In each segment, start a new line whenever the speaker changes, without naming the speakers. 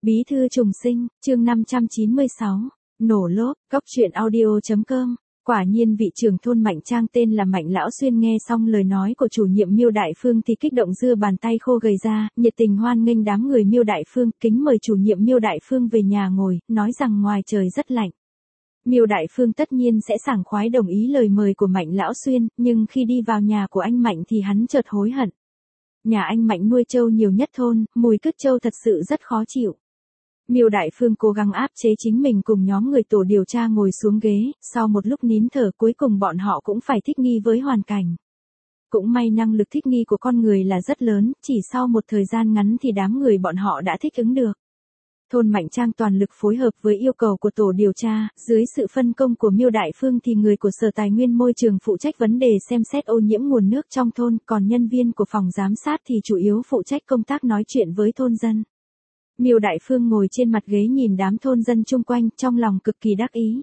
Bí thư trùng sinh, chương 596, nổ lốp, cóc truyện audio.com. Quả nhiên vị trưởng thôn Mạnh Trang tên là Mạnh Lão Xuyên nghe xong lời nói của chủ nhiệm Miêu Đại Phương thì kích động giơ bàn tay khô gầy ra, nhiệt tình hoan nghênh đám người Miêu Đại Phương, kính mời chủ nhiệm Miêu Đại Phương về nhà ngồi, nói rằng ngoài trời rất lạnh. Miêu Đại Phương tất nhiên sẽ sảng khoái đồng ý lời mời của Mạnh Lão Xuyên, nhưng khi đi vào nhà của anh Mạnh thì hắn chợt hối hận. Nhà anh Mạnh nuôi trâu nhiều nhất thôn, mùi cứt trâu thật sự rất khó chịu. Miêu Đại Phương cố gắng áp chế chính mình cùng nhóm người tổ điều tra ngồi xuống ghế, sau một lúc nín thở cuối cùng bọn họ cũng phải thích nghi với hoàn cảnh. Cũng may năng lực thích nghi của con người là rất lớn, chỉ sau một thời gian ngắn thì đám người bọn họ đã thích ứng được. Thôn Mạnh Trang toàn lực phối hợp với yêu cầu của tổ điều tra, dưới sự phân công của Miêu Đại Phương thì người của Sở Tài nguyên Môi trường phụ trách vấn đề xem xét ô nhiễm nguồn nước trong thôn, còn nhân viên của phòng giám sát thì chủ yếu phụ trách công tác nói chuyện với thôn dân. Miêu Đại Phương ngồi trên mặt ghế nhìn đám thôn dân chung quanh, trong lòng cực kỳ đắc ý.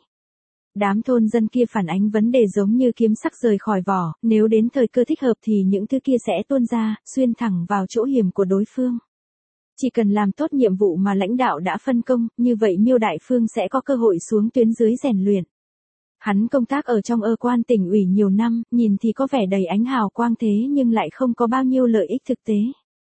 Đám thôn dân kia phản ánh vấn đề giống như kiếm sắc rời khỏi vỏ, nếu đến thời cơ thích hợp thì những thứ kia sẽ tuôn ra, xuyên thẳng vào chỗ hiểm của đối phương. Chỉ cần làm tốt nhiệm vụ mà lãnh đạo đã phân công, như vậy Miêu Đại Phương sẽ có cơ hội xuống tuyến dưới rèn luyện. Hắn công tác ở trong quan tỉnh ủy nhiều năm, nhìn thì có vẻ đầy ánh hào quang thế nhưng lại không có bao nhiêu lợi ích thực tế.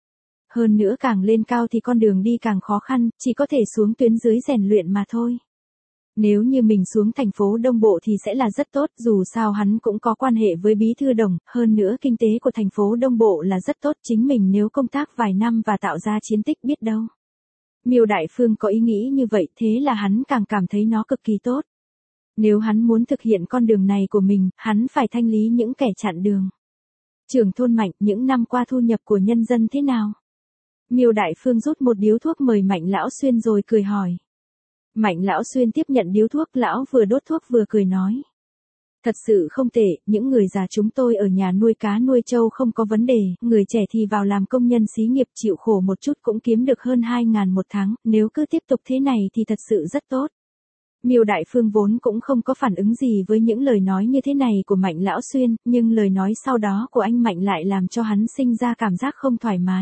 Hơn nữa càng lên cao thì con đường đi càng khó khăn, chỉ có thể xuống tuyến dưới rèn luyện mà thôi. Nếu như mình xuống thành phố Đông Bộ thì sẽ là rất tốt, dù sao hắn cũng có quan hệ với Bí thư Đồng, hơn nữa kinh tế của thành phố Đông Bộ là rất tốt, chính mình nếu công tác vài năm và tạo ra chiến tích biết đâu. Miêu Đại Phương có ý nghĩ như vậy, thế là hắn càng cảm thấy nó cực kỳ tốt. Nếu hắn muốn thực hiện con đường này của mình, hắn phải thanh lý những kẻ chặn đường. Trưởng thôn Mạnh, những năm qua thu nhập của nhân dân thế nào? Miêu Đại Phương rút một điếu thuốc mời Mạnh Lão Xuyên rồi cười hỏi. Mạnh Lão Xuyên tiếp nhận điếu thuốc, lão vừa đốt thuốc vừa cười nói. Thật sự không tệ, những người già chúng tôi ở nhà nuôi cá nuôi trâu không có vấn đề, người trẻ thì vào làm công nhân xí nghiệp chịu khổ một chút cũng kiếm được hơn 2.000 một tháng, nếu cứ tiếp tục thế này thì thật sự rất tốt. Miêu Đại Phương vốn cũng không có phản ứng gì với những lời nói như thế này của Mạnh Lão Xuyên, nhưng lời nói sau đó của anh Mạnh lại làm cho hắn sinh ra cảm giác không thoải mái.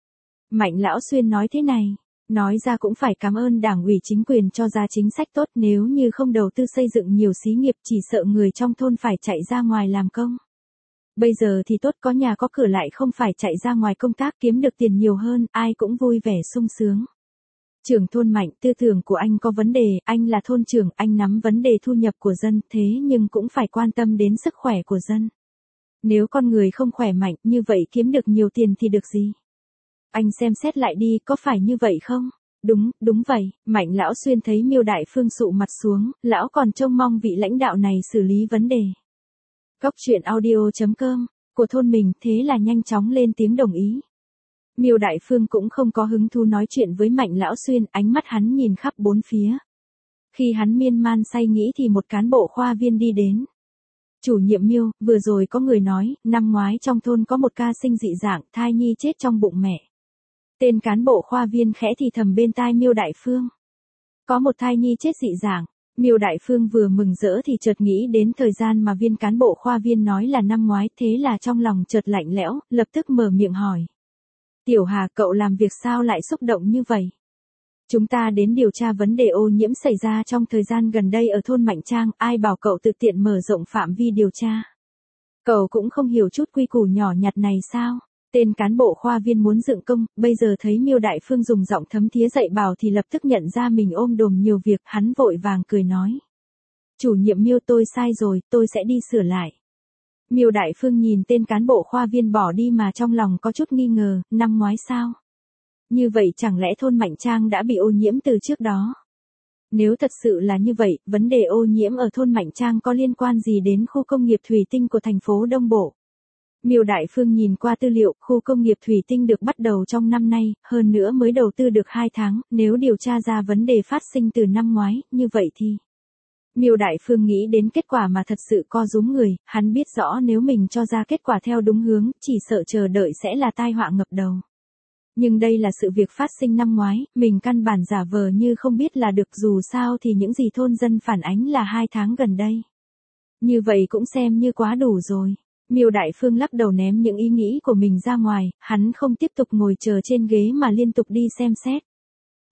Mạnh Lão Xuyên nói thế này, nói ra cũng phải cảm ơn đảng ủy chính quyền cho ra chính sách tốt, nếu như không đầu tư xây dựng nhiều xí nghiệp chỉ sợ người trong thôn phải chạy ra ngoài làm công. Bây giờ thì tốt, có nhà có cửa lại không phải chạy ra ngoài công tác kiếm được tiền nhiều hơn, ai cũng vui vẻ sung sướng. Trưởng thôn Mạnh, tư tưởng của anh có vấn đề, anh là thôn trưởng, anh nắm vấn đề thu nhập của dân, thế nhưng cũng phải quan tâm đến sức khỏe của dân. Nếu con người không khỏe mạnh, như vậy kiếm được nhiều tiền thì được gì? Anh xem xét lại đi, có phải như vậy không? Đúng vậy, Mạnh Lão Xuyên thấy Miêu Đại Phương sụ mặt xuống, lão còn trông mong vị lãnh đạo này xử lý vấn đề. Cóc truyện audio.com, của thôn mình, thế là nhanh chóng lên tiếng đồng ý. Miêu Đại Phương cũng không có hứng thú nói chuyện với Mạnh Lão Xuyên, ánh mắt hắn nhìn khắp bốn phía. Khi hắn miên man say nghĩ thì một cán bộ khoa viên đi đến. Chủ nhiệm Miêu, vừa rồi có người nói, năm ngoái trong thôn có một ca sinh dị dạng, thai nhi chết trong bụng mẹ. Tên cán bộ khoa viên khẽ thì thầm bên tai Miêu Đại Phương. Có một thai nhi chết dị dạng. Miêu Đại Phương vừa mừng rỡ thì chợt nghĩ đến thời gian mà viên cán bộ khoa viên nói là năm ngoái, thế là trong lòng chợt lạnh lẽo, lập tức mở miệng hỏi. Tiểu Hà, cậu làm việc sao lại xúc động như vậy? Chúng ta đến điều tra vấn đề ô nhiễm xảy ra trong thời gian gần đây ở thôn Mạnh Trang, ai bảo cậu tự tiện mở rộng phạm vi điều tra? Cậu cũng không hiểu chút quy củ nhỏ nhặt này sao? Tên cán bộ khoa viên muốn dựng công, bây giờ thấy Miêu Đại Phương dùng giọng thấm thía dạy bảo thì lập tức nhận ra mình ôm đồm nhiều việc, hắn vội vàng cười nói. Chủ nhiệm Miêu, tôi sai rồi, tôi sẽ đi sửa lại. Miêu Đại Phương nhìn tên cán bộ khoa viên bỏ đi mà trong lòng có chút nghi ngờ, năm ngoái sao? Như vậy chẳng lẽ thôn Mạnh Trang đã bị ô nhiễm từ trước đó? Nếu thật sự là như vậy, vấn đề ô nhiễm ở thôn Mạnh Trang có liên quan gì đến khu công nghiệp thủy tinh của thành phố Đông Bộ? Miêu Đại Phương nhìn qua tư liệu, khu công nghiệp thủy tinh được bắt đầu trong năm nay, hơn nữa mới đầu tư được 2 tháng, nếu điều tra ra vấn đề phát sinh từ năm ngoái, như vậy thì... Miêu Đại Phương nghĩ đến kết quả mà thật sự co rúm người, hắn biết rõ nếu mình cho ra kết quả theo đúng hướng, chỉ sợ chờ đợi sẽ là tai họa ngập đầu. Nhưng đây là sự việc phát sinh năm ngoái, mình căn bản giả vờ như không biết là được, dù sao thì những gì thôn dân phản ánh là 2 tháng gần đây. Như vậy cũng xem như quá đủ rồi. Miêu Đại Phương lắc đầu ném những ý nghĩ của mình ra ngoài, hắn không tiếp tục ngồi chờ trên ghế mà liên tục đi xem xét.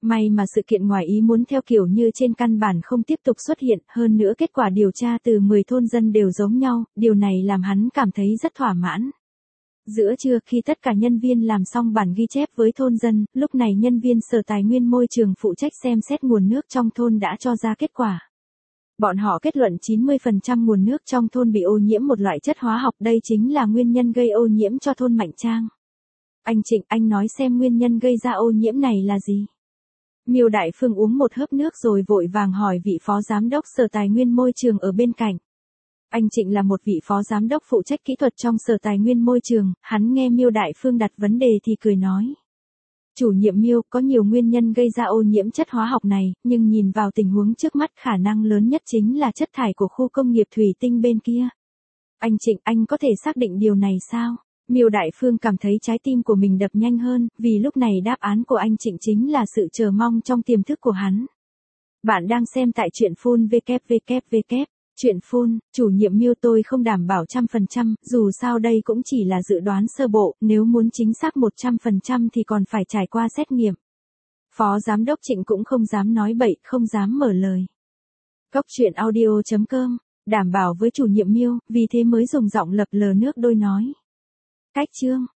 May mà sự kiện ngoài ý muốn theo kiểu như trên căn bản không tiếp tục xuất hiện, hơn nữa kết quả điều tra từ 10 thôn dân đều giống nhau, điều này làm hắn cảm thấy rất thỏa mãn. Giữa trưa khi tất cả nhân viên làm xong bản ghi chép với thôn dân, lúc này nhân viên Sở Tài nguyên Môi trường phụ trách xem xét nguồn nước trong thôn đã cho ra kết quả. Bọn họ kết luận 90% nguồn nước trong thôn bị ô nhiễm một loại chất hóa học, đây chính là nguyên nhân gây ô nhiễm cho thôn Mạnh Trang. Anh Trịnh, anh nói xem nguyên nhân gây ra ô nhiễm này là gì? Miêu Đại Phương uống một hớp nước rồi vội vàng hỏi vị phó giám đốc Sở Tài nguyên Môi trường ở bên cạnh. Anh Trịnh là một vị phó giám đốc phụ trách kỹ thuật trong Sở Tài nguyên Môi trường, hắn nghe Miêu Đại Phương đặt vấn đề thì cười nói. Chủ nhiệm Miêu, có nhiều nguyên nhân gây ra ô nhiễm chất hóa học này, nhưng nhìn vào tình huống trước mắt khả năng lớn nhất chính là chất thải của khu công nghiệp thủy tinh bên kia. Anh Trịnh, anh có thể xác định điều này sao? Miêu Đại Phương cảm thấy trái tim của mình đập nhanh hơn, vì lúc này đáp án của anh Trịnh chính là sự chờ mong trong tiềm thức của hắn. Bạn đang xem tại truyện Phun www. Chuyện Phun, chủ nhiệm Miêu, tôi không đảm bảo 100%, dù sao đây cũng chỉ là dự đoán sơ bộ, nếu muốn chính xác 100% thì còn phải trải qua xét nghiệm. Phó giám đốc Trịnh cũng không dám nói bậy, không dám mở lời. Cốc truyện audio.com, đảm bảo với chủ nhiệm Miêu, vì thế mới dùng giọng lập lờ nước đôi nói. Cách chương